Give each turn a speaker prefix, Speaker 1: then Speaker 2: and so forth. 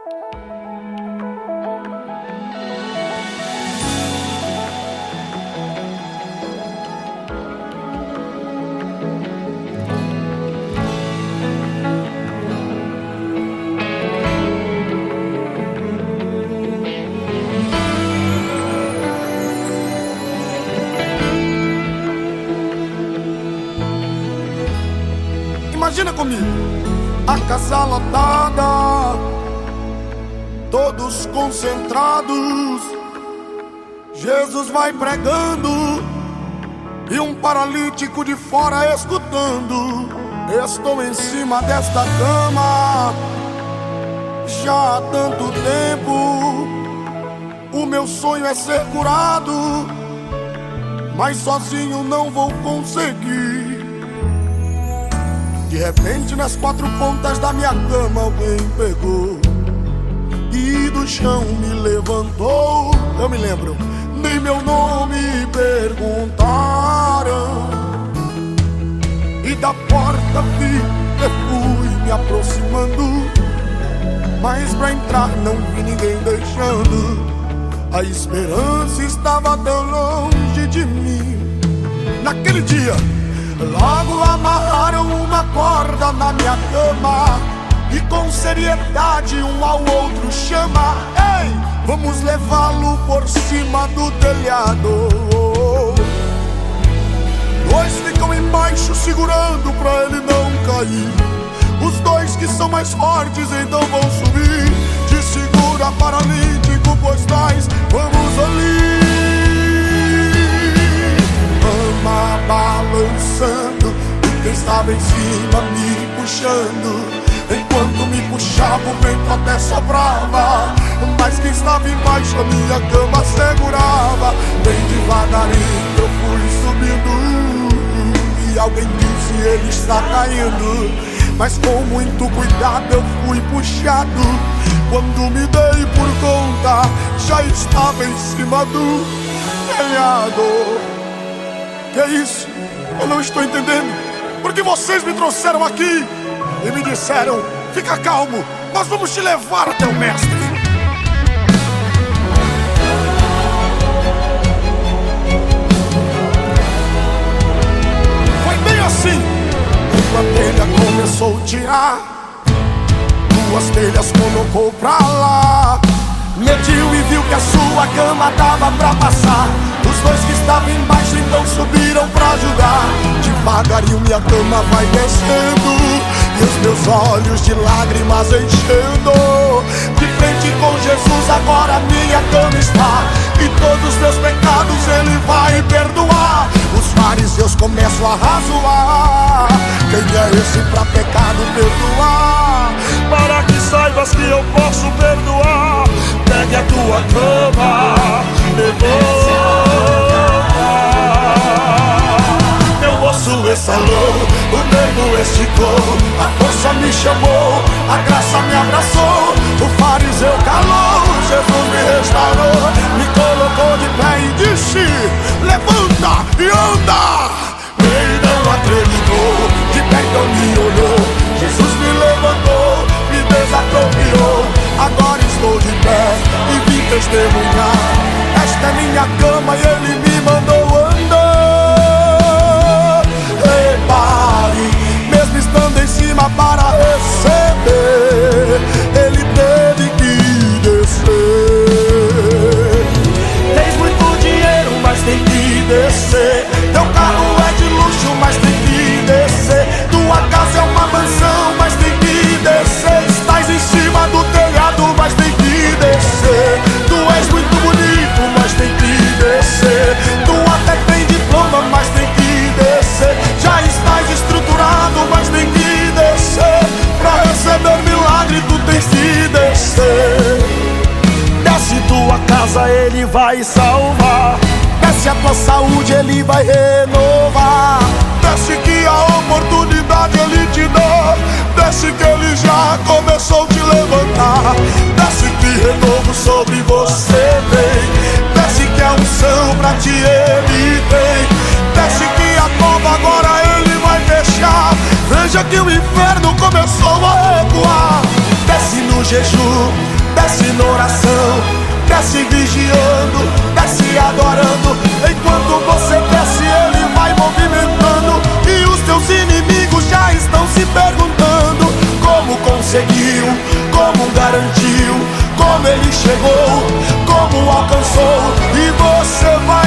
Speaker 1: Imagina comigo, a casa lotada, todos concentrados. Jesus vai pregando e um paralítico de fora escutando. Estou em cima desta cama já há tanto tempo. O meu sonho é ser curado, mas sozinho não vou conseguir. De repente, nas quatro pontas da minha cama, alguém pegou e do chão me levantou. Eu me lembro, nem meu nome perguntaram. E da porta vi, eu fui me aproximando, mas pra entrar não vi ninguém deixando. A esperança estava tão longe de mim. Naquele dia, logo amarraram uma corda na minha cama e com seriedade um ao outro chama: ei, vamos levá-lo por cima do telhado. Dois ficam embaixo segurando pra ele não cair. Os dois que são mais fortes então vão subir. Te segura, paralítico, pois nós vamos ali. Cama balançando e quem estava em cima me puxando. Enquanto me puxava o vento até soprava, mas quem estava embaixo da minha cama segurava. Bem devagarinho eu fui subindo e alguém disse: ele está caindo. Mas com muito cuidado eu fui puxado. Quando me dei por conta, já estava em cima do telhado. Que é isso? Eu não estou entendendo. Porque vocês me trouxeram aqui e me disseram: fica calmo, nós vamos te levar até o mestre. Foi bem assim. Uma telha começou a tirar, duas telhas colocou pra lá. Mediu e viu que a sua cama dava pra passar. Os dois que estavam embaixo então subiram pra ajudar. Devagarinho minha cama vai descendo e os meus olhos de lágrimas enchendo. De frente com Jesus agora minha cama está, e todos os meus pecados ele vai perdoar. Os fariseus começam a razoar: quem é esse pra pecado perdoar? Para que saibas que eu posso perdoar, pegue a tua cama, levanta. Meu osso exalou, o dedo esticou, a força me chamou, a graça me abraçou. O fariseu calou, Jesus me restaurou, me colocou de pé e disse: levanta e anda. Ele não acreditou, de pé então me olhou. Jesus me levantou, me desatropiou. Agora estou de pé e vim testemunhar. Esta é minha cama e ele me mandou andar. Repare, mesmo estando em cima para receber, ele teve que descer. Tens muito dinheiro, mas tem que descer. Teu carro é de luxo, mas tem que descer. Tua casa é uma mansão, mas tem que descer. Estás em cima do telhado, mas tem que descer. Tu és muito bonito, mas tem que descer. Tu até tem diploma, mas tem que descer. Já estás estruturado, mas tem que descer. Pra receber milagre tu tens que descer. Desce tua casa, ele vai salvar. Desce a tua saúde, ele vai renovar. Desce que a oportunidade ele te dá. Desce que ele já começou a te levantar. Desce que renovo sobre você vem. Desce que a unção pra ti ele tem. Desce que a cova agora ele vai fechar. Veja que o inferno começou a recuar. Desce no jejum, desce na oração, desce vigiando, desce adorando. Enquanto você desce, ele vai movimentando, e os teus inimigos já estão se perguntando como conseguiu, como garantiu, como ele chegou, como alcançou. E você vai